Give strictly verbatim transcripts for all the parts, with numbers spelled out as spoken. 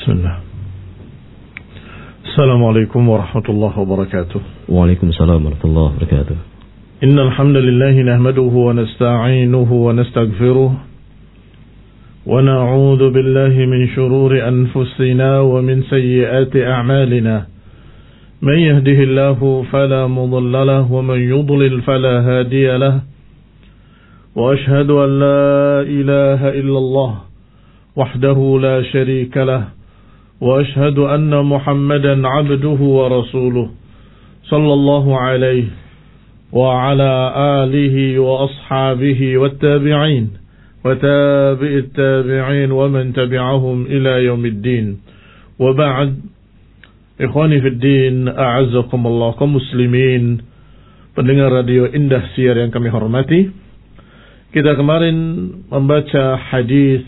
Bismillah. Assalamualaikum warahmatullahi wabarakatuh. Waalaikumsalam warahmatullahi wabarakatuh. Innal hamdalillah nahmaduhu wa nasta'inuhu wa nastaghfiruh wa na'udzu billahi min shururi anfusina wa min sayyiati a'malina. Man yahdihillahu fala mudilla lahu wa man yudlil fala hadiya lahu. Wa ashhadu an la ilaha illallah wahdahu la sharika lahu wa ashhadu anna Muhammadan 'abduhu wa rasuluh sallallahu alaihi wa ala alihi wa ashabihi wat tabi'in wa tabi'it tabi'in wa man tabi'ahum ila yaumiddin. Wa ba'd, ikhwani fid din, a'azzakumullah, kaum muslimin pendengar radio Indah Siar yang kami hormati. Kita kemarin membaca hadis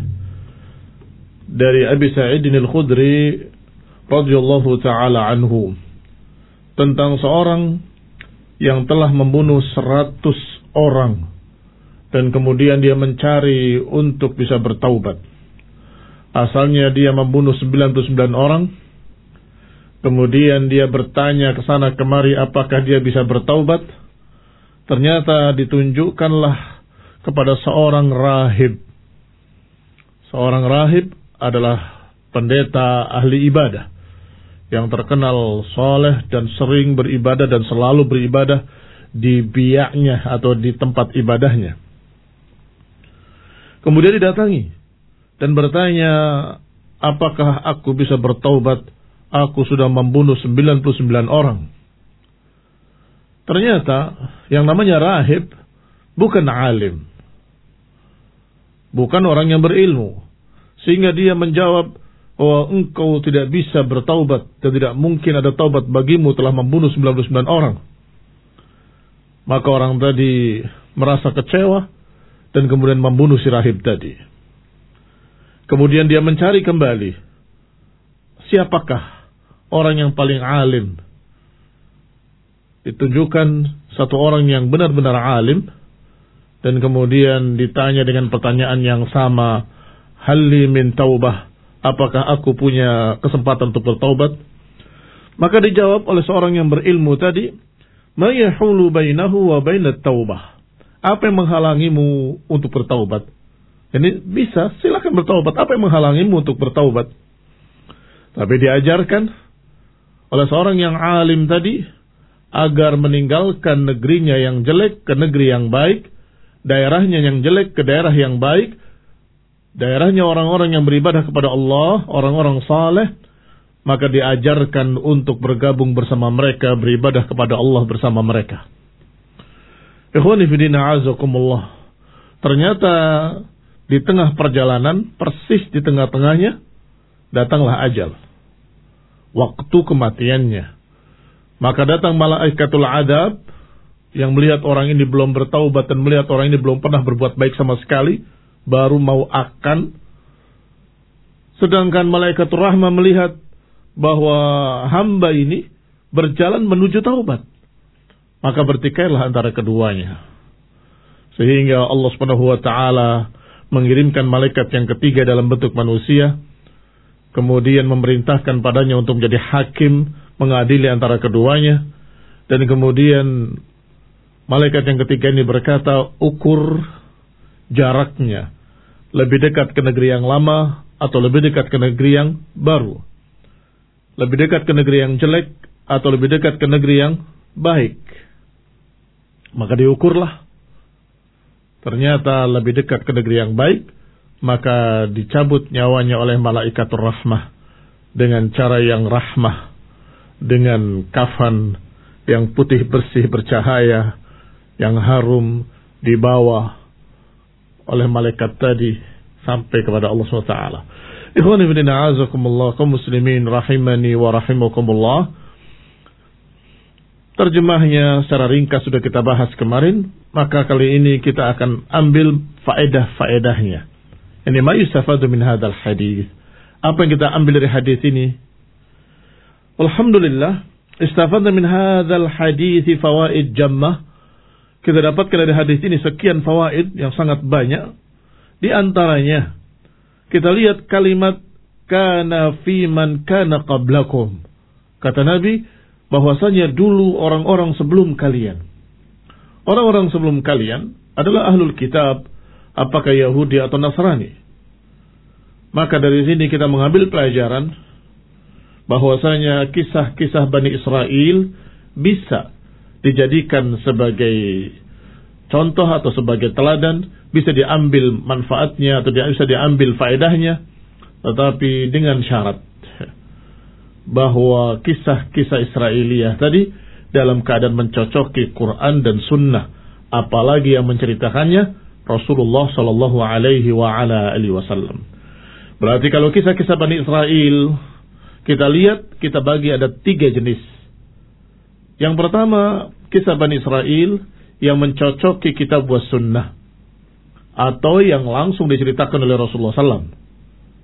dari Abi Sa'id Al-Khudri radhiyallahu taala anhu tentang seorang yang telah membunuh seratus orang dan kemudian dia mencari untuk bisa bertaubat. Asalnya dia membunuh sembilan puluh sembilan orang, kemudian dia bertanya ke sana kemari apakah dia bisa bertaubat. Ternyata ditunjukkanlah kepada seorang rahib. Seorang rahib adalah pendeta ahli ibadah yang terkenal soleh dan sering beribadah dan selalu beribadah di biaknya atau di tempat ibadahnya. Kemudian didatangi dan bertanya, apakah aku bisa bertaubat? Aku sudah membunuh sembilan puluh sembilan orang. Ternyata yang namanya rahib bukan alim, bukan orang yang berilmu, sehingga dia menjawab bahwa engkau tidak bisa bertaubat dan tidak mungkin ada taubat bagimu telah membunuh sembilan puluh sembilan orang. Maka orang tadi merasa kecewa dan kemudian membunuh si rahib tadi. Kemudian dia mencari kembali, siapakah orang yang paling alim? Ditunjukkan satu orang yang benar-benar alim dan kemudian ditanya dengan pertanyaan yang sama, halli min taubah, apakah aku punya kesempatan untuk bertaubat? Maka dijawab oleh seorang yang berilmu tadi, ma yahulu bainahu wa bainat taubah, apa yang menghalangimu untuk bertaubat? Ini bisa, silakan bertaubat. Apa yang menghalangimu untuk bertaubat? Tapi diajarkan oleh seorang yang alim tadi agar meninggalkan negerinya yang jelek ke negeri yang baik, daerahnya yang jelek ke daerah yang baik, daerahnya orang-orang yang beribadah kepada Allah, orang-orang saleh, maka diajarkan untuk bergabung bersama mereka, beribadah kepada Allah bersama mereka. Ikhwani fillah a'azakumullah. Ternyata di tengah perjalanan, persis di tengah-tengahnya, datanglah ajal, waktu kematiannya. Maka datang malaikatul adab yang melihat orang ini belum bertaubat dan melihat orang ini belum pernah berbuat baik sama sekali, baru mau akan. Sedangkan malaikatul rahmah melihat bahwa hamba ini berjalan menuju taubat. Maka bertikailah antara keduanya. Sehingga Allah Subhanahu wa taala mengirimkan malaikat yang ketiga dalam bentuk manusia, kemudian memerintahkan padanya untuk menjadi hakim, mengadili antara keduanya. Dan kemudian malaikat yang ketiga ini berkata, ukur jaraknya, lebih dekat ke negeri yang lama atau lebih dekat ke negeri yang baru, lebih dekat ke negeri yang jelek atau lebih dekat ke negeri yang baik. Maka diukurlah, ternyata lebih dekat ke negeri yang baik, maka dicabut nyawanya oleh malaikatur rahmah dengan cara yang rahmah, dengan kafan yang putih bersih bercahaya, yang harum, dibawa oleh malaikat tadi sampai kepada Allah subhanahu wa taala. Ikhwani fillah a'azakumullah, kaum muslimin rahimani wa rahimakumullah. Terjemahnya secara ringkas sudah kita bahas kemarin, maka kali ini kita akan ambil faedah-faedahnya. Ini ma yustafadu min hadzal hadis. Apa yang kita ambil dari hadis ini? Alhamdulillah, istafadna min hadzal hadis fawaid jammah. Kita dapatkan dari hadis ini sekian fawaid yang sangat banyak. Di antaranya kita lihat kalimat kana fi man kana qablakum. Kata Nabi, bahwasanya dulu orang-orang sebelum kalian. Orang-orang sebelum kalian adalah ahlul kitab, apakah Yahudi atau Nasrani. Maka dari sini kita mengambil pelajaran bahwasanya kisah-kisah Bani Israel bisa dijadikan sebagai contoh atau sebagai teladan, bisa diambil manfaatnya atau bisa diambil faedahnya, tetapi dengan syarat bahwa kisah-kisah Israiliyah tadi dalam keadaan mencocoki Quran dan Sunnah, apalagi yang menceritakannya Rasulullah Sallallahu Alaihi wa ala alihi Wasallam. Berarti kalau kisah-kisah Bani Israel kita lihat, kita bagi ada tiga jenis. Yang pertama, kisah Bani Israel yang mencocoki kitab wa sunnah, atau yang langsung diceritakan oleh Rasulullah Sallallahu Alaihi Wasallam.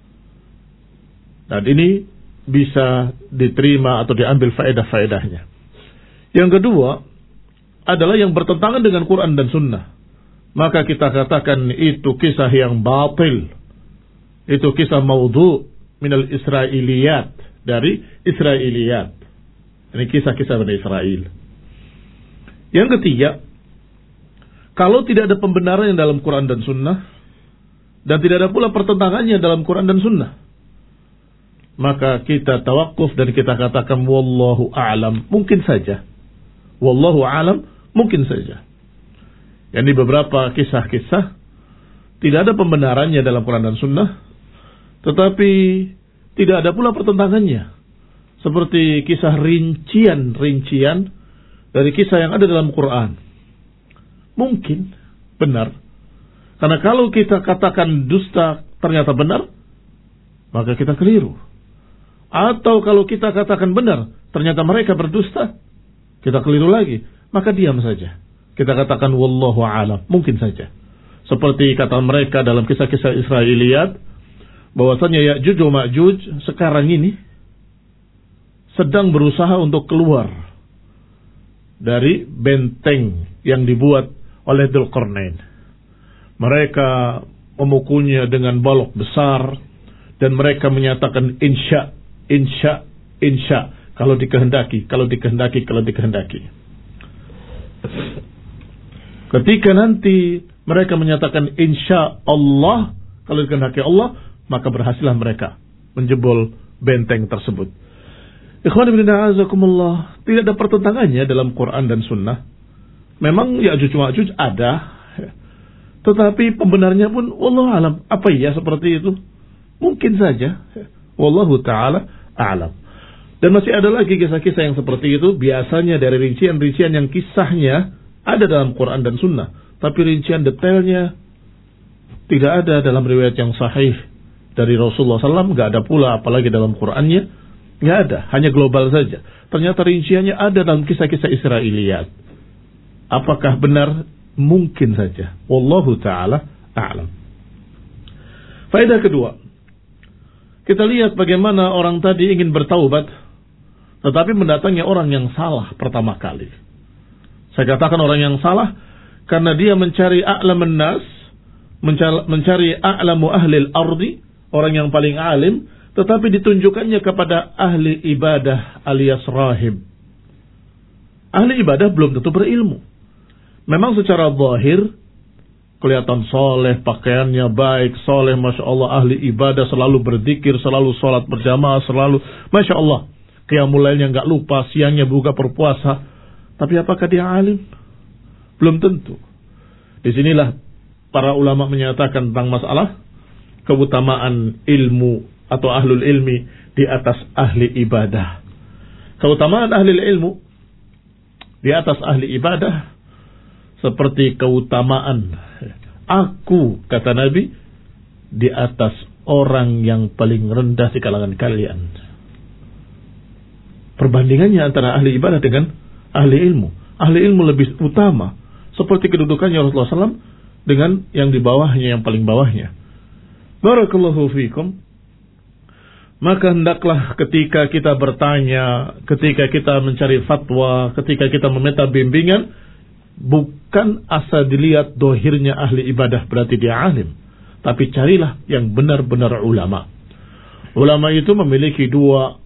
Dan ini bisa diterima atau diambil faedah-faedahnya. Yang kedua adalah yang bertentangan dengan Quran dan Sunnah. Maka kita katakan itu kisah yang batil. Itu kisah maudhu minal Israiliyat, dari Israiliyat. Ini kisah-kisah Bani Israel. Yang ketiga, kalau tidak ada pembenaran yang dalam Quran dan Sunnah, dan tidak ada pula pertentangannya dalam Quran dan Sunnah, maka kita tawakuf dan kita katakan wallahu a'lam, mungkin saja. Wallahu a'lam, mungkin saja. Yani beberapa kisah-kisah tidak ada pembenarannya dalam Quran dan Sunnah, tetapi tidak ada pula pertentangannya. Seperti kisah rincian-rincian dari kisah yang ada dalam Quran. Mungkin benar. Karena kalau kita katakan dusta ternyata benar, maka kita keliru. Atau kalau kita katakan benar, ternyata mereka berdusta, kita keliru lagi. Maka diam saja. Kita katakan wallahu a'lam, mungkin saja. Seperti kata mereka dalam kisah-kisah Israiliyat, bahwasanya Ya'juj wa Ma'juj sekarang ini sedang berusaha untuk keluar dari benteng yang dibuat oleh Dzulqarnain. Mereka memukulnya dengan balok besar dan mereka menyatakan insya, insya, insya, kalau dikehendaki, kalau dikehendaki, kalau dikehendaki. Ketika nanti mereka menyatakan insya Allah, kalau dikehendaki Allah, maka berhasillah mereka menjebol benteng tersebut. Ikhwan ibn a'azakumullah, tidak ada pertentangannya dalam Quran dan Sunnah. Memang Ya'juj Ma'juj ada, tetapi pembenarnya pun wallahu alam. Apa iya seperti itu? Mungkin saja. Wallahu ta'ala a'lam. Dan masih ada lagi kisah-kisah yang seperti itu, biasanya dari rincian-rincian yang kisahnya ada dalam Quran dan Sunnah, tapi rincian detailnya tidak ada dalam riwayat yang sahih dari Rasulullah sallallahu alaihi wasallam, nggak ada pula apalagi dalam Qurannya, nggak ada, hanya global saja. Ternyata rinciannya ada dalam kisah-kisah Israiliyat. Apakah benar? Mungkin saja. Wallahu ta'ala a'lam. Faedah kedua, kita lihat bagaimana orang tadi ingin bertaubat, tetapi mendatangi orang yang salah pertama kali. Saya katakan orang yang salah karena dia mencari a'lamun nas, mencari a'lamu ahlil ardi, orang yang paling alim, tetapi ditunjukkannya kepada ahli ibadah alias rahib. Ahli ibadah belum tentu berilmu. Memang secara zahir kelihatan soleh, pakaiannya baik, soleh, masya Allah, ahli ibadah, selalu berzikir, selalu sholat berjamaah, selalu, masya Allah, qiyamul lailnya nggak lupa, siangnya buka berpuasa. Tapi apakah dia alim? Belum tentu. Disinilah para ulama menyatakan tentang masalah keutamaan ilmu atau ahlul ilmi di atas ahli ibadah. Keutamaan ahli ilmu di atas ahli ibadah seperti keutamaan aku, kata Nabi, di atas orang yang paling rendah di kalangan kalian. Perbandingannya antara ahli ibadah dengan ahli ilmu. Ahli ilmu lebih utama, seperti kedudukannya Rasulullah sallallahu alaihi wasallam dengan yang di bawahnya, yang paling bawahnya. Barakallahu fikum. Maka hendaklah ketika kita bertanya, ketika kita mencari fatwa, ketika kita meminta bimbingan, bukan asal dilihat dohirnya ahli ibadah berarti dia alim, tapi carilah yang benar-benar ulama. Ulama itu memiliki dua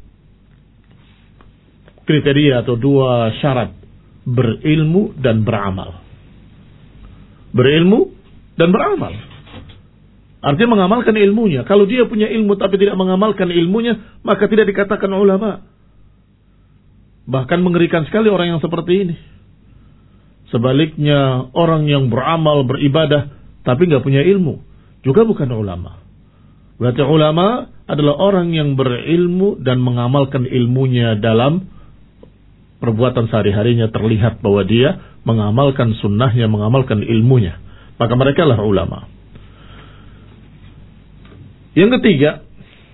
kriteria atau dua syarat, berilmu dan beramal. Berilmu dan beramal. Artinya mengamalkan ilmunya. Kalau dia punya ilmu tapi tidak mengamalkan ilmunya, maka tidak dikatakan ulama. Bahkan mengerikan sekali orang yang seperti ini. Sebaliknya, orang yang beramal, beribadah, tapi nggak punya ilmu, juga bukan ulama. Berarti ulama adalah orang yang berilmu dan mengamalkan ilmunya dalam perbuatan sehari-harinya, terlihat bahwa dia mengamalkan sunnahnya, mengamalkan ilmunya. Maka mereka lah ulama. Yang ketiga,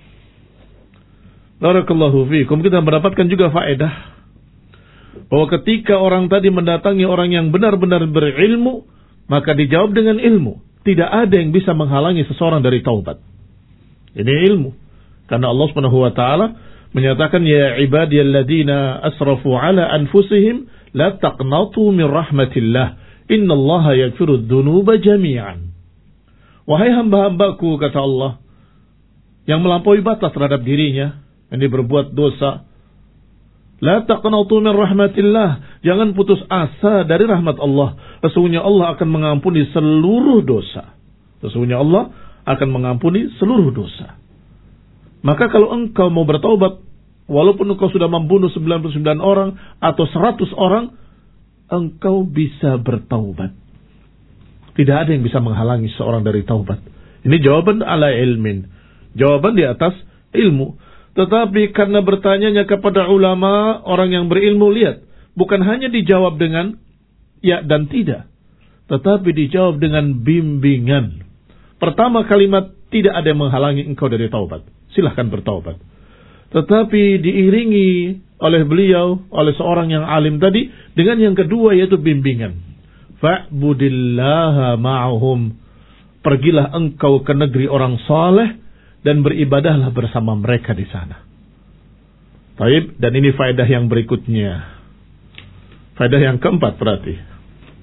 barakallahu fiikum, kita mendapatkan juga faedah bahwa ketika orang tadi mendatangi orang yang benar-benar berilmu, maka dijawab dengan ilmu. Tidak ada yang bisa menghalangi seseorang dari taubat. Ini ilmu. Karena Allah Subhanahu wa taala menyatakan, ya ibadiyalladzina asrafu ala anfusihim la taqnatu min rahmatillah innallaha yaghfirudz dzunuba jami'an. Wahai hamba-hambaku, kata Allah, yang melampaui batas terhadap dirinya, yang berbuat dosa, la taqnatu min rahmatillah, jangan putus asa dari rahmat Allah. Sesungguhnya Allah akan mengampuni seluruh dosa. Sesungguhnya Allah akan mengampuni seluruh dosa. Maka kalau engkau mau bertaubat, walaupun engkau sudah membunuh sembilan puluh sembilan orang atau seratus orang, engkau bisa bertaubat. Tidak ada yang bisa menghalangi seorang dari taubat. Ini jawaban ala ilmin. Jawaban di atas ilmu. Tetapi karena bertanyanya kepada ulama, orang yang berilmu, lihat, bukan hanya dijawab dengan ya dan tidak, tetapi dijawab dengan bimbingan. Pertama kalimat, tidak ada yang menghalangi engkau dari taubat. Silahkan bertaubat. Tetapi diiringi oleh beliau, oleh seorang yang alim tadi, dengan yang kedua yaitu bimbingan. Fa'budillaha ma'ahum. Pergilah engkau ke negeri orang saleh dan beribadahlah bersama mereka di sana. Baik, dan ini faedah yang berikutnya. Faedah yang keempat berarti,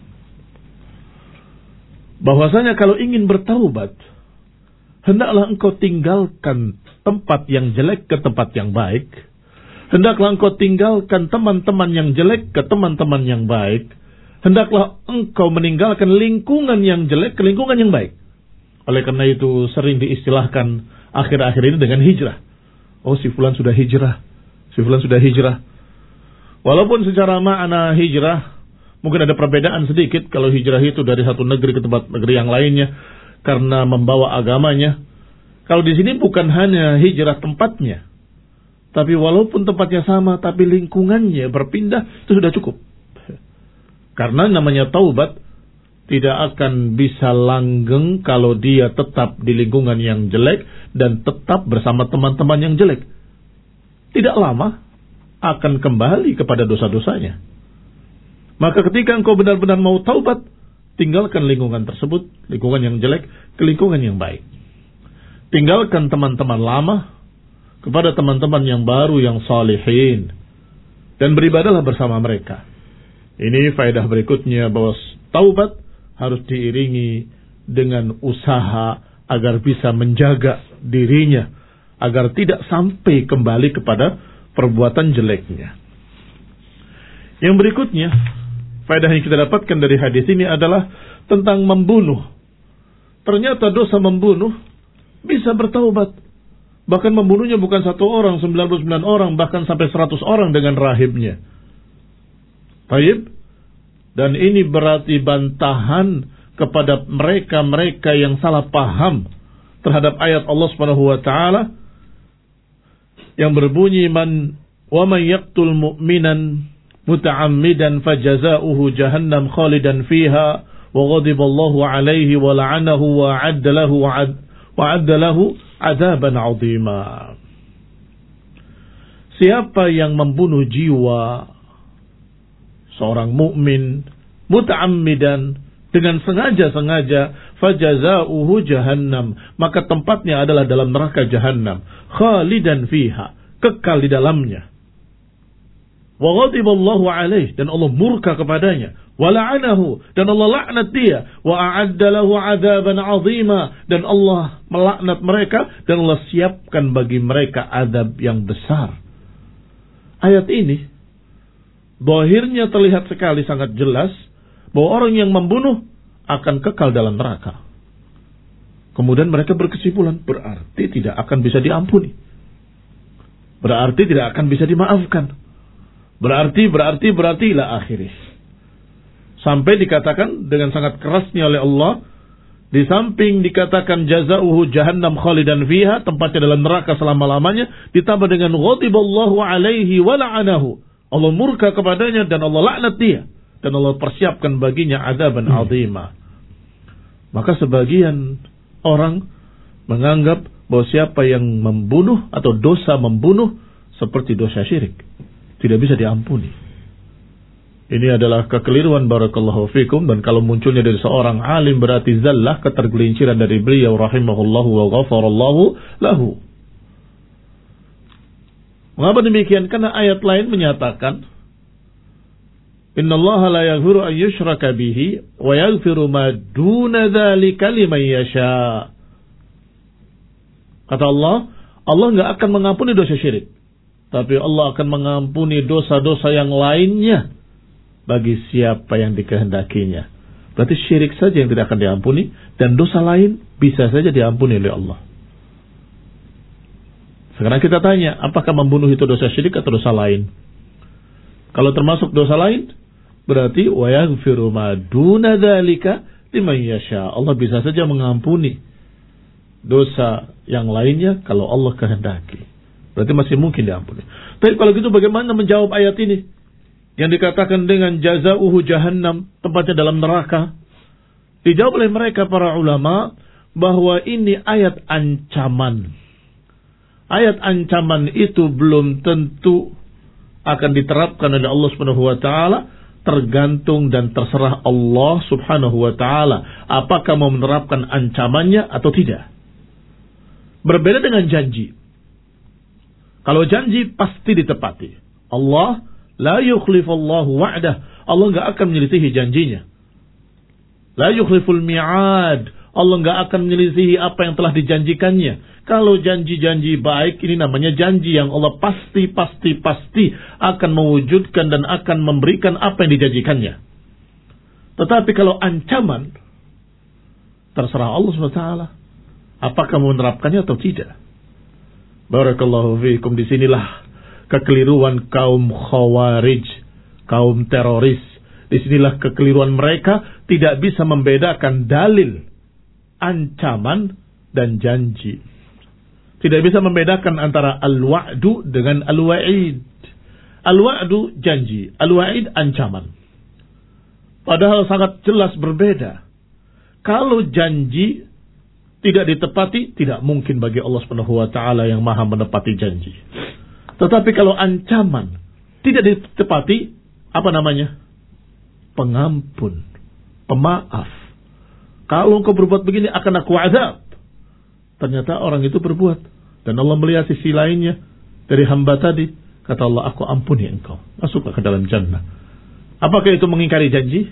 bahwasanya kalau ingin bertaubat, hendaklah engkau tinggalkan tempat yang jelek ke tempat yang baik. Hendaklah engkau tinggalkan teman-teman yang jelek ke teman-teman yang baik. Hendaklah engkau meninggalkan lingkungan yang jelek ke lingkungan yang baik. Oleh karena itu sering diistilahkan akhir-akhir ini dengan hijrah. Oh, si fulan sudah hijrah. Si fulan sudah hijrah. Walaupun secara makna hijrah mungkin ada perbedaan sedikit. Kalau hijrah itu dari satu negeri ke tempat negeri yang lainnya karena membawa agamanya. Kalau di sini bukan hanya hijrah tempatnya, tapi walaupun tempatnya sama, tapi lingkungannya berpindah, itu sudah cukup. Karena namanya taubat tidak akan bisa langgeng kalau dia tetap di lingkungan yang jelek dan tetap bersama teman-teman yang jelek. Tidak lama akan kembali kepada dosa-dosanya. Maka ketika engkau benar-benar mau taubat, tinggalkan lingkungan tersebut, lingkungan yang jelek, ke lingkungan yang baik. Tinggalkan teman-teman lama kepada teman-teman yang baru, yang salihin, dan beribadahlah bersama mereka. Ini faedah berikutnya, bahwa taubat harus diiringi dengan usaha agar bisa menjaga dirinya, agar tidak sampai kembali kepada perbuatan jeleknya. Yang berikutnya, faedah yang kita dapatkan dari hadis ini adalah tentang membunuh. Ternyata dosa membunuh bisa bertaubat. Bahkan membunuhnya bukan satu orang, sembilan puluh sembilan orang, bahkan sampai seratus orang dengan rahibnya. Baik. Dan ini berarti bantahan kepada mereka-mereka yang salah paham terhadap ayat Allah Subhanahu wa taala yang berbunyi, man wa man yaqtul mu'minan muta'ammidan fajaza'uhu jahannam khalidan fiha wa ghadiballahu alaihi wa la'anahu wa 'adda lahu wa 'adda lahu 'adzaban 'azima. Siapa yang membunuh jiwa seorang mukmin muta'ammidan, dengan sengaja-sengaja, fajaza'uhu jahannam, maka tempatnya adalah dalam neraka jahannam, khalidan fiha, kekal di dalamnya. wa ghadiballahu alaihi, dan Allah murka kepadanya, wa la'anahu, dan Allah laknat dia, wa a'adda lahu 'adzaban 'azima, dan Allah melaknat mereka dan Allah siapkan bagi mereka azab yang besar. Ayat ini zahirnya terlihat sekali sangat jelas bahwa orang yang membunuh akan kekal dalam neraka. Kemudian mereka berkesimpulan, berarti tidak akan bisa diampuni. Berarti tidak akan bisa dimaafkan. Berarti, berarti, berarti ila akhirih. Sampai dikatakan dengan sangat kerasnya oleh Allah, di samping dikatakan jazauhu jahannam khalidan fiha, tempatnya dalam neraka selama-lamanya, ditambah dengan ghadiballahu alaihi wa la'anahu. Allah murka kepadanya dan Allah laknat dia. Dan Allah persiapkan baginya adzaban hmm. azima. Maka sebagian orang menganggap bahwa siapa yang membunuh atau dosa membunuh seperti dosa syirik, tidak bisa diampuni. Ini adalah kekeliruan barakallahu fikum, dan kalau munculnya dari seorang alim berarti zallah, ketergelinciran dari beliau rahimahullahu wa ghafarallahu lahu. Mengapa demikian? Karena ayat lain menyatakan innallaha la yaghfiru an yushraka bihi wa yaghfiru ma duna dzalika liman yasha. Kata Allah, Allah enggak akan mengampuni dosa syirik, tapi Allah akan mengampuni dosa-dosa yang lainnya bagi siapa yang dikehendakinya. Berarti syirik saja yang tidak akan diampuni, dan dosa lain bisa saja diampuni oleh Allah. Sekarang kita tanya, apakah membunuh itu dosa syirik atau dosa lain? Kalau termasuk dosa lain, berarti wa yaghfiru ma duna dzalika liman yasha. Allah bisa saja mengampuni dosa yang lainnya kalau Allah kehendaki. Berarti masih mungkin diampuni. Tapi kalau gitu bagaimana menjawab ayat ini yang dikatakan dengan jazauhu jahannam, tempatnya dalam neraka? Dijawab oleh mereka para ulama bahwa ini ayat ancaman. Ayat ancaman itu belum tentu akan diterapkan oleh Allah Subhanahu wa taala, tergantung dan terserah Allah Subhanahu wa taala apakah mau menerapkan ancamannya atau tidak. Berbeda dengan janji. Kalau janji pasti ditepati. Allah la yukhlifullahu wa'dah. Allah enggak akan menyelisihi janjinya. La yukhliful mi'ad. Allah enggak akan menyelisihi apa yang telah dijanjikannya. Kalau janji-janji baik, ini namanya janji yang Allah pasti, pasti, pasti akan mewujudkan dan akan memberikan apa yang dijanjikannya. Tetapi kalau ancaman, terserah Allah subhanahu wa taala apakah mau menerapkannya atau tidak. Barakallahu fiikum. Disinilah kekeliruan kaum khawarij, kaum teroris. Disinilah kekeliruan mereka, tidak bisa membedakan dalil, ancaman, dan janji. Tidak bisa membedakan antara al-wa'du dengan al-wa'id. Al-wa'du janji, al-wa'id ancaman. Padahal sangat jelas berbeda. Kalau janji tidak ditepati, tidak mungkin bagi Allah Subhanahu wa taala yang Maha menepati janji. Tetapi kalau ancaman tidak ditepati, apa namanya? Pengampun, pemaaf. Kalau engkau berbuat begini akan aku azab. Ternyata orang itu berbuat, dan Allah melihat sisi lainnya dari hamba tadi. Kata Allah, aku ampuni engkau, masuk ke dalam jannah. Apakah itu mengingkari janji?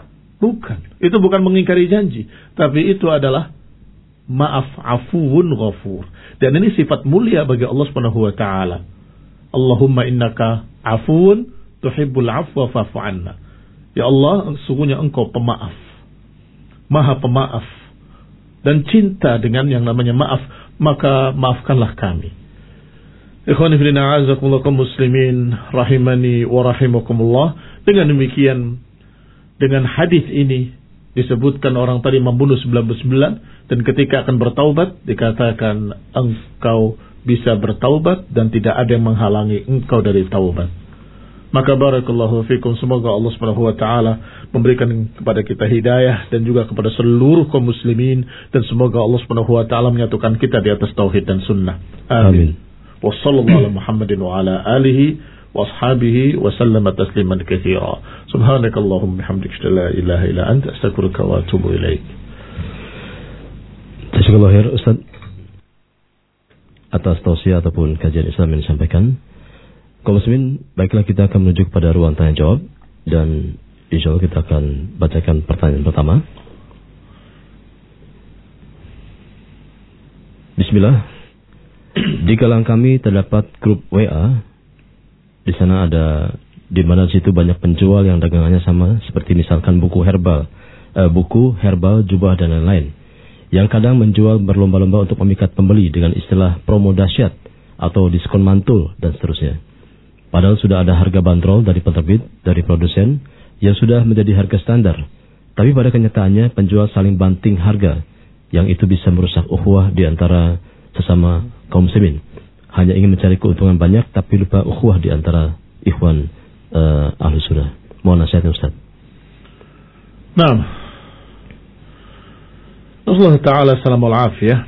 Bukan. Itu bukan mengingkari janji, tapi itu adalah maaf, afuun ghafur. Dan ini sifat mulia bagi Allah Subhanahu wa taala. Allahumma innaka afuun tuhibbul afwa fa'fu anna. Ya Allah, sungguhnya engkau pemaaf, maha pemaaf, dan cinta dengan yang namanya maaf, maka maafkanlah kami. Ikhwani fillah, a'azakumullah kaum muslimin rahimani wa rahimakumullah. Dengan demikian, dengan hadis ini disebutkan orang tadi membunuh sembilan puluh sembilan, dan ketika akan bertaubat dikatakan engkau bisa bertaubat dan tidak ada yang menghalangi engkau dari taubat. Maka barakallahu fikum, semoga Allah Subhanahu wa taala memberikan kepada kita hidayah dan juga kepada seluruh kaum muslimin, dan semoga Allah Subhanahu wa taala menyatukan kita di atas tauhid dan sunnah. Amin. Wa sallallahu ala Muhammadin wa ala alihi wa ashabihi wa sallama tasliman katsira. Subhanakallahumma bihamdika la ilaha illa anta astaghfiruka wa atubu ilaik. Jazakallahu khair Ustaz atas tausiah ataupun kajian Islam yang disampaikan. Kaum muslimin, baiklah kita akan menuju kepada ruang tanya jawab dan insya Allah kita akan bacakan pertanyaan pertama. Bismillah. Di kalangan kami terdapat grup W A. Di sana ada, di mana situ banyak penjual yang dagangannya sama, seperti misalkan buku herbal, eh, buku herbal, jubah dan lain-lain, yang kadang menjual berlomba-lomba untuk memikat pembeli dengan istilah promo dahsyat atau diskon mantul dan seterusnya. Padahal sudah ada harga bandrol dari penerbit, dari produsen, yang sudah menjadi harga standar. Tapi pada kenyataannya penjual saling banting harga, yang itu bisa merusak ukhuwah di antara sesama kaum muslimin. Hanya ingin mencari keuntungan banyak, tapi lupa ukhuwah di antara ikhwan uh, ahlus sunnah. Mohon nasihatnya Ustaz. Nah, Rasulullah Ta'ala salam al-afiyah,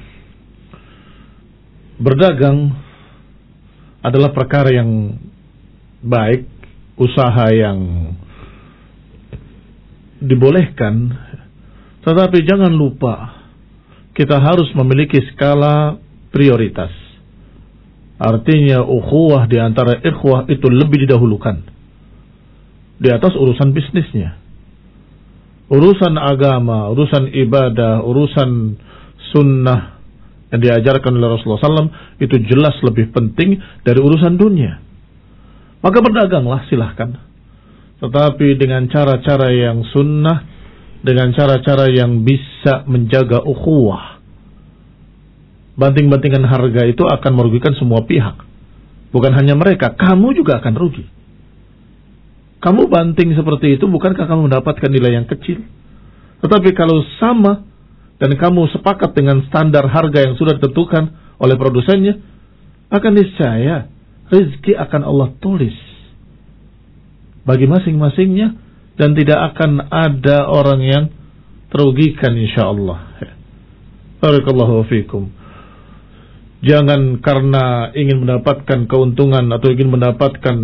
berdagang adalah perkara yang baik, usaha yang dibolehkan, tetapi jangan lupa kita harus memiliki skala prioritas. Artinya ukhuwah di antara ikhwah itu lebih didahulukan di atas urusan bisnisnya. Urusan agama, urusan ibadah, urusan sunnah yang diajarkan oleh Rasulullah shallallahu alaihi wasallam itu jelas lebih penting dari urusan dunia. Maka berdaganglah, silahkan, tetapi dengan cara-cara yang sunnah, dengan cara-cara yang bisa menjaga ukhuwah. Banting-bantingan harga itu akan merugikan semua pihak. Bukan hanya mereka, kamu juga akan rugi. Kamu banting seperti itu, bukankah kamu mendapatkan nilai yang kecil? Tetapi kalau sama dan kamu sepakat dengan standar harga yang sudah ditentukan oleh produsennya, akan niscaya rezeki akan Allah tulis bagi masing-masingnya dan tidak akan ada orang yang terugikan insyaallah. Barakallahu fikum. Jangan karena ingin mendapatkan keuntungan atau ingin mendapatkan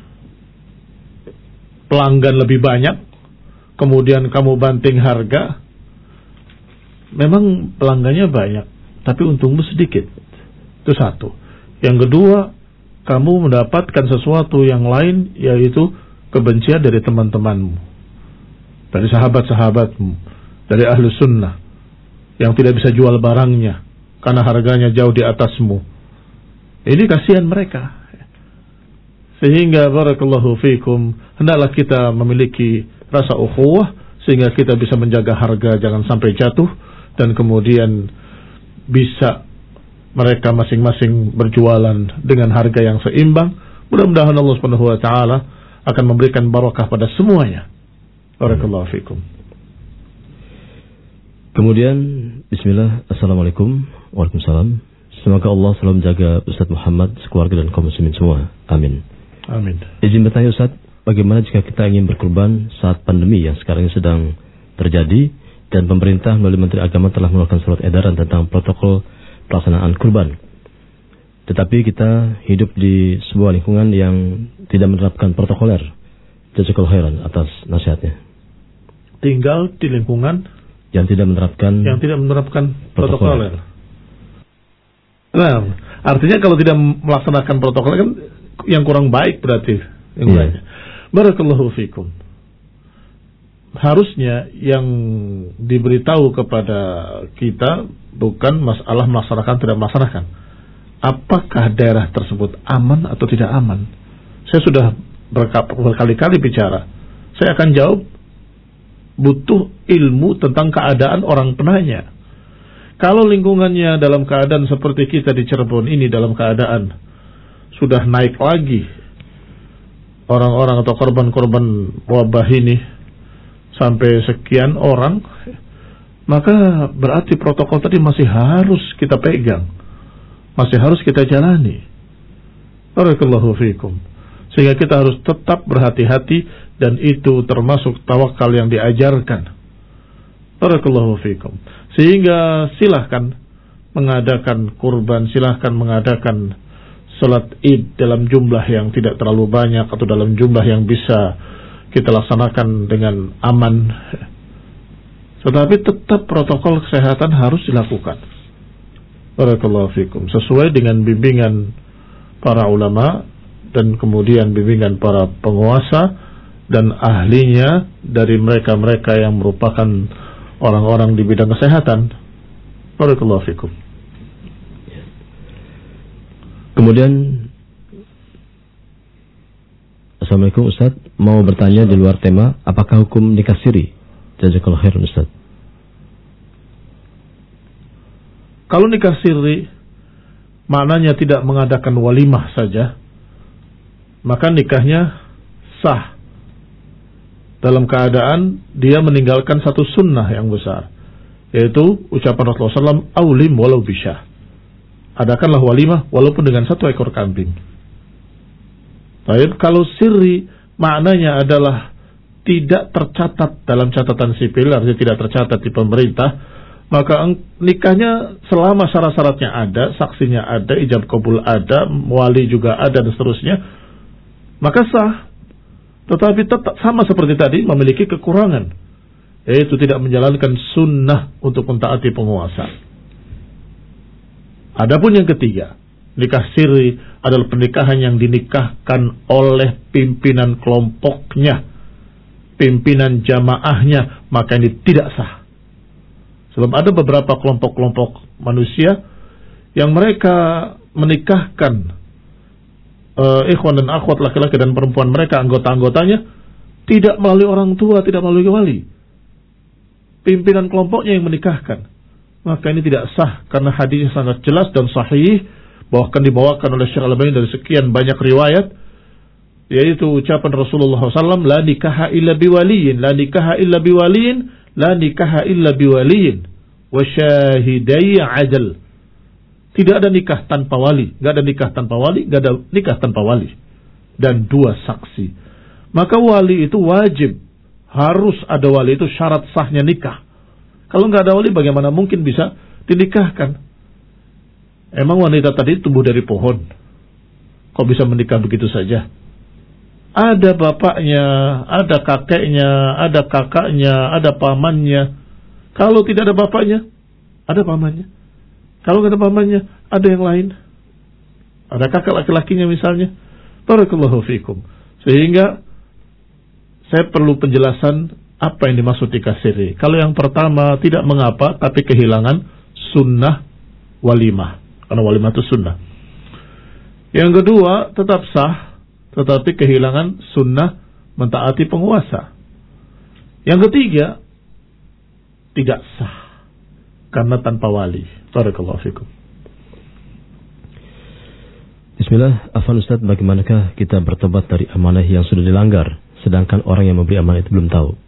pelanggan lebih banyak, kemudian kamu banting harga. Memang pelanggannya banyak, tapi untungmu sedikit. Itu satu. Yang kedua, kamu mendapatkan sesuatu yang lain, yaitu kebencian dari teman-temanmu, dari sahabat-sahabatmu, dari ahlu sunnah, yang tidak bisa jual barangnya karena harganya jauh di atasmu. Ini kasihan mereka. Sehingga barakallahu fikum, hendaklah kita memiliki rasa ukhuwah sehingga kita bisa menjaga harga jangan sampai jatuh, dan kemudian bisa mereka masing-masing berjualan dengan harga yang seimbang. Mudah-mudahan Allah Subhanahu wa taala akan memberikan barakah pada semuanya. Barakallahu fikum. Kemudian bismillah, assalamualaikum. Waalaikumsalam. Semoga Allah selalu menjaga Ustaz Muhammad, sekeluarga dan kaum muslimin semua. Amin. Amin. Izin bertanya Ustaz, bagaimana jika kita ingin berkurban saat pandemi yang sekarang ini sedang terjadi dan pemerintah melalui Menteri Agama telah mengeluarkan surat edaran tentang protokol pelaksanaan kurban, tetapi kita hidup di sebuah lingkungan yang tidak menerapkan protokoler? Jazakallahu khairan atas nasihatnya. Tinggal di lingkungan yang tidak menerapkan yang tidak menerapkan protokoler. protokoler. Nah, artinya kalau tidak melaksanakan protokol kan yang kurang baik berarti. Yeah. Barakallahu fikum. Harusnya yang diberitahu kepada kita bukan masalah melaksanakan tidak melaksanakan, apakah daerah tersebut aman atau tidak aman. Saya sudah berkali-kali bicara. Saya akan jawab, butuh ilmu tentang keadaan orang penanya. Kalau lingkungannya dalam keadaan seperti kita di Cirebon ini, dalam keadaan sudah naik lagi orang-orang atau korban-korban wabah ini sampai sekian orang, maka berarti protokol tadi masih harus kita pegang, masih harus kita jalani. Barakallahu fikum. Sehingga kita harus tetap berhati-hati, dan itu termasuk tawakal yang diajarkan. Barakallahu fikum. Sehingga silahkan mengadakan kurban, silahkan mengadakan salat id dalam jumlah yang tidak terlalu banyak atau dalam jumlah yang bisa kita laksanakan dengan aman. Tetapi tetap protokol kesehatan harus dilakukan. Barakallahu fikum. Sesuai dengan bimbingan para ulama dan kemudian bimbingan para penguasa dan ahlinya dari mereka-mereka yang merupakan orang-orang di bidang kesehatan. Barakallahu fikum. Kemudian, Assalamualaikum Ustaz, mau bertanya di luar tema, apakah hukum nikah siri? Jazakallahu khairan Ustaz. Kalau nikah siri maknanya tidak mengadakan walimah saja, maka nikahnya sah dalam keadaan dia meninggalkan satu sunnah yang besar, yaitu ucapan Rasulullah shallallahu alaihi wasallam, aulim walau bisyah, adakanlah walimah walaupun dengan satu ekor kambing. Baik, kalau siri maknanya adalah tidak tercatat dalam catatan sipil, artinya tidak tercatat di pemerintah, maka nikahnya selama syarat-syaratnya ada, saksinya ada, ijab kabul ada, wali juga ada dan seterusnya, maka sah. Tetapi tetap sama seperti tadi memiliki kekurangan, yaitu tidak menjalankan sunnah untuk mentaati penguasa. Adapun yang ketiga, nikah siri adalah pernikahan yang dinikahkan oleh pimpinan kelompoknya, pimpinan jamaahnya, maka ini tidak sah. Sebab ada beberapa kelompok-kelompok manusia yang mereka menikahkan uh, ikhwan dan akhwat, laki-laki dan perempuan mereka, anggota-anggotanya, tidak melalui orang tua, tidak melalui wali. Pimpinan kelompoknya yang menikahkan. Maka ini tidak sah, karena hadisnya sangat jelas dan sahih, bahwa akan dibawakan oleh Syekh Al-Albani dari sekian banyak riwayat, yaitu ucapan Rasulullah shallallahu alaihi wasallam, la nikaha illa biwaliyin, la nikaha illa biwaliyin, la nikaha illa biwaliyin wa syahidai adl. Tidak ada nikah tanpa wali, enggak ada nikah tanpa wali, enggak ada nikah tanpa wali dan dua saksi. Maka wali itu wajib, harus ada wali, itu syarat sahnya nikah. Kalau enggak ada wali bagaimana mungkin bisa dinikahkan? Emang wanita tadi tumbuh dari pohon, kok bisa menikah begitu saja? Ada bapaknya, ada kakeknya, ada kakaknya, ada pamannya. Kalau tidak ada bapaknya, ada pamannya. Kalau tidak ada pamannya, ada yang lain. Ada kakak laki-lakinya misalnya. Barakallahu fikum. Sehingga saya perlu penjelasan apa yang dimaksud nikah siri. Kalau yang pertama tidak mengapa, tapi kehilangan sunnah walimah. Karena walimah itu sunnah. Yang kedua tetap sah, tetapi kehilangan sunnah mentaati penguasa. Yang ketiga tidak sah karena tanpa wali. Barakallahu fikum. Bismillah, afwan Ustaz, bagaimanakah kita bertobat dari amanah yang sudah dilanggar, sedangkan orang yang memberi amanah itu belum tahu?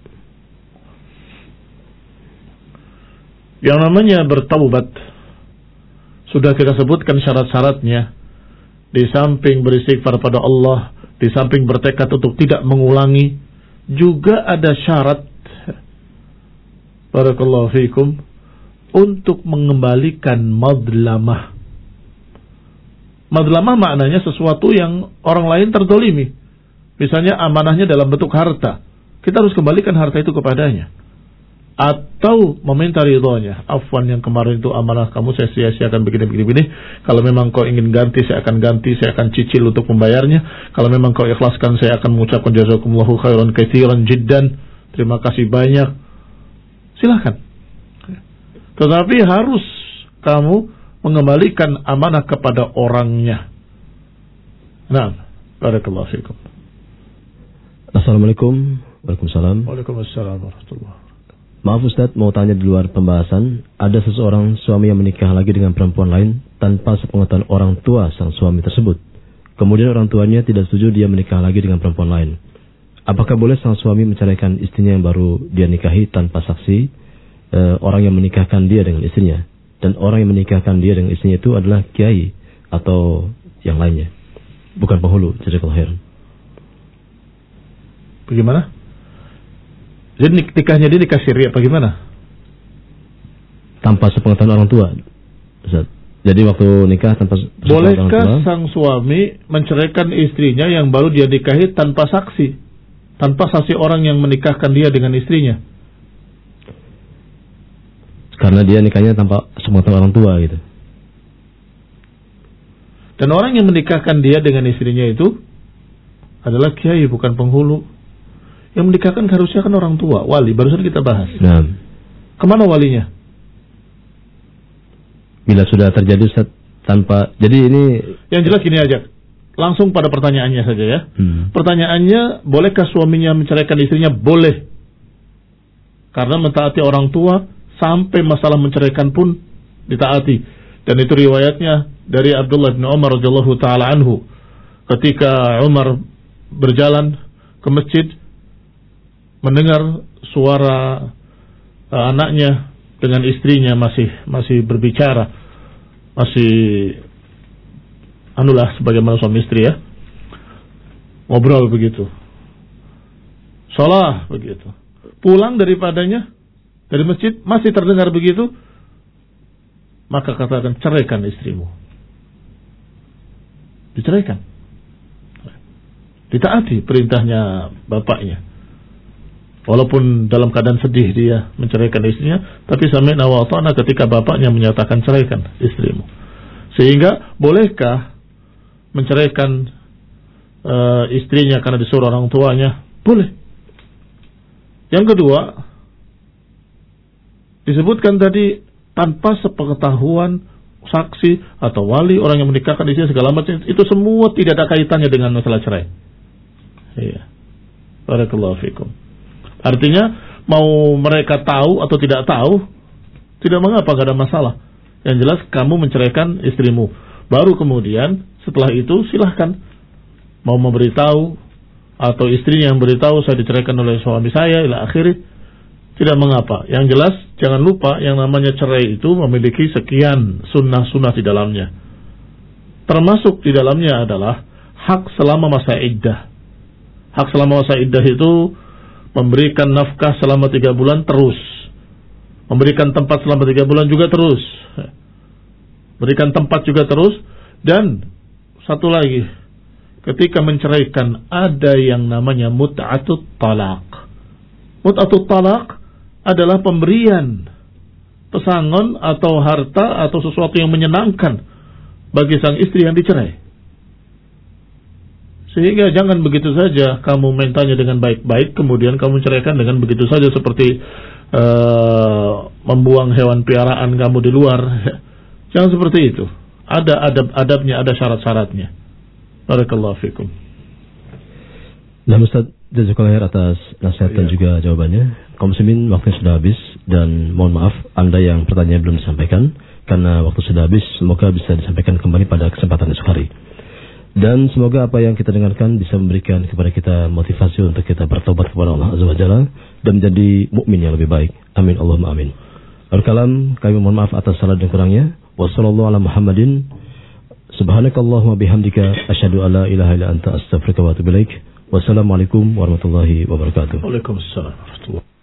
Yang namanya bertaubat sudah kita sebutkan syarat-syaratnya. Di samping beristighfar pada Allah, di samping bertekad untuk tidak mengulangi, juga ada syarat, barakallahu fikum, untuk mengembalikan madlamah. Madlamah maknanya sesuatu yang orang lain terdolimi. Misalnya amanahnya dalam bentuk harta, kita harus kembalikan harta itu kepadanya. Atau meminta ridhonya, afwan yang kemarin itu amanah kamu saya sia-siakan begini-begini. Kalau memang kau ingin ganti, saya akan ganti, saya akan cicil untuk membayarnya. Kalau memang kau ikhlaskan, saya akan mengucapkan jazakumullahu khairan katsiran jiddan, terima kasih banyak. Silakan. Tetapi harus kamu mengembalikan amanah kepada orangnya. Nah, barakallahu fikum. Assalamualaikum. Waalaikumsalam. Waalaikumsalam warahmatullahi wabarakatuh. Maaf Ustadz, mau tanya di luar pembahasan. Ada seseorang suami yang menikah lagi dengan perempuan lain tanpa sepengetahuan orang tua sang suami tersebut. Kemudian orang tuanya tidak setuju dia menikah lagi dengan perempuan lain. Apakah boleh sang suami menceraikan istrinya yang baru dia nikahi tanpa saksi e, orang yang menikahkan dia dengan istrinya? Dan orang yang menikahkan dia dengan istrinya itu adalah kiai atau yang lainnya, bukan penghulu. Jazakallahu khairan. Bagaimana? Jadi nikahnya dia nikah siri apa gimana? Tanpa sepengetahuan orang tua, Ustaz. Jadi waktu nikah tanpa sepengetahuan orang tua. Bolehkah sang suami menceraikan istrinya yang baru dia nikahi tanpa saksi? Tanpa saksi orang yang menikahkan dia dengan istrinya? Karena dia nikahnya tanpa sepengetahuan orang tua gitu. Dan orang yang menikahkan dia dengan istrinya itu adalah kiai, bukan penghulu. Yang menikahkan harusnya kan orang tua, wali. Barusan kita bahas. Nah. Kemana walinya? Bila sudah terjadi Ustaz, tanpa, jadi ini yang jelas gini aja, langsung pada pertanyaannya saja ya. Hmm. Pertanyaannya, bolehkah suaminya menceraikan istrinya? Boleh, karena mentaati orang tua sampai masalah menceraikan pun ditaati. Dan itu riwayatnya dari Abdullah bin Umar radhiyallahu taala anhu, ketika Umar berjalan ke masjid mendengar suara uh, anaknya dengan istrinya masih masih berbicara, masih anulah sebagaimana suami istri ya, ngobrol begitu, salah begitu. Pulang daripadanya dari masjid masih terdengar begitu, maka katakan ceraikan istrimu. Diceraikan. Ditaati perintahnya bapaknya. Walaupun dalam keadaan sedih dia menceraikan istrinya, tapi sami'na wa ata'na ketika bapaknya menyatakan ceraikan istrimu. Sehingga bolehkah menceraikan uh, istrinya karena disuruh orang tuanya? Boleh. Yang kedua, disebutkan tadi tanpa sepengetahuan saksi atau wali, orang yang menikahkan istrinya segala macam, itu semua tidak ada kaitannya dengan masalah cerai. Iya. Barakallahu fikum. Artinya mau mereka tahu atau tidak tahu tidak mengapa, tidak ada masalah. Yang jelas kamu menceraikan istrimu. Baru kemudian setelah itu silahkan mau memberitahu atau istrinya yang beritahu saya diceraikan oleh suami saya ila akhiri, tidak mengapa. Yang jelas jangan lupa yang namanya cerai itu memiliki sekian sunnah-sunnah di dalamnya. Termasuk di dalamnya adalah hak selama masa iddah. Hak selama masa iddah itu memberikan nafkah selama tiga bulan terus, memberikan tempat selama tiga bulan juga terus, berikan tempat juga terus. Dan satu lagi, ketika menceraikan ada yang namanya mut'atut talaq. Mut'atut talaq adalah pemberian pesangon atau harta atau sesuatu yang menyenangkan bagi sang istri yang dicerai. Sehingga jangan begitu saja kamu mintanya dengan baik-baik, kemudian kamu ceraikan dengan begitu saja seperti uh, membuang hewan piaraan kamu di luar. Jangan seperti itu. Ada adab-adabnya, ada syarat-syaratnya. Barakallahu fikum. Nah, Ustaz, jazakallahu khair atas nasihat dan juga jawabannya. Kaum muslimin, waktu sudah habis dan mohon maaf Anda yang pertanyaan belum disampaikan karena waktu sudah habis. Semoga bisa disampaikan kembali pada kesempatan esok hari. Dan semoga apa yang kita dengarkan bisa memberikan kepada kita motivasi untuk kita bertobat kepada Allah Azza wa Jalla dan menjadi mukmin yang lebih baik. Amin Allahumma amin. Al-kalam, kami mohon maaf atas salah dan kurangnya. Wassallallahu ala Muhammadin. Subhanakallahumma bihamdika asyhadu an la ilaha illa anta astaghfiruka wa atubu ilaik. Wassalamualaikum warahmatullahi wabarakatuh. Waalaikumsalam warahmatullahi wabarakatuh.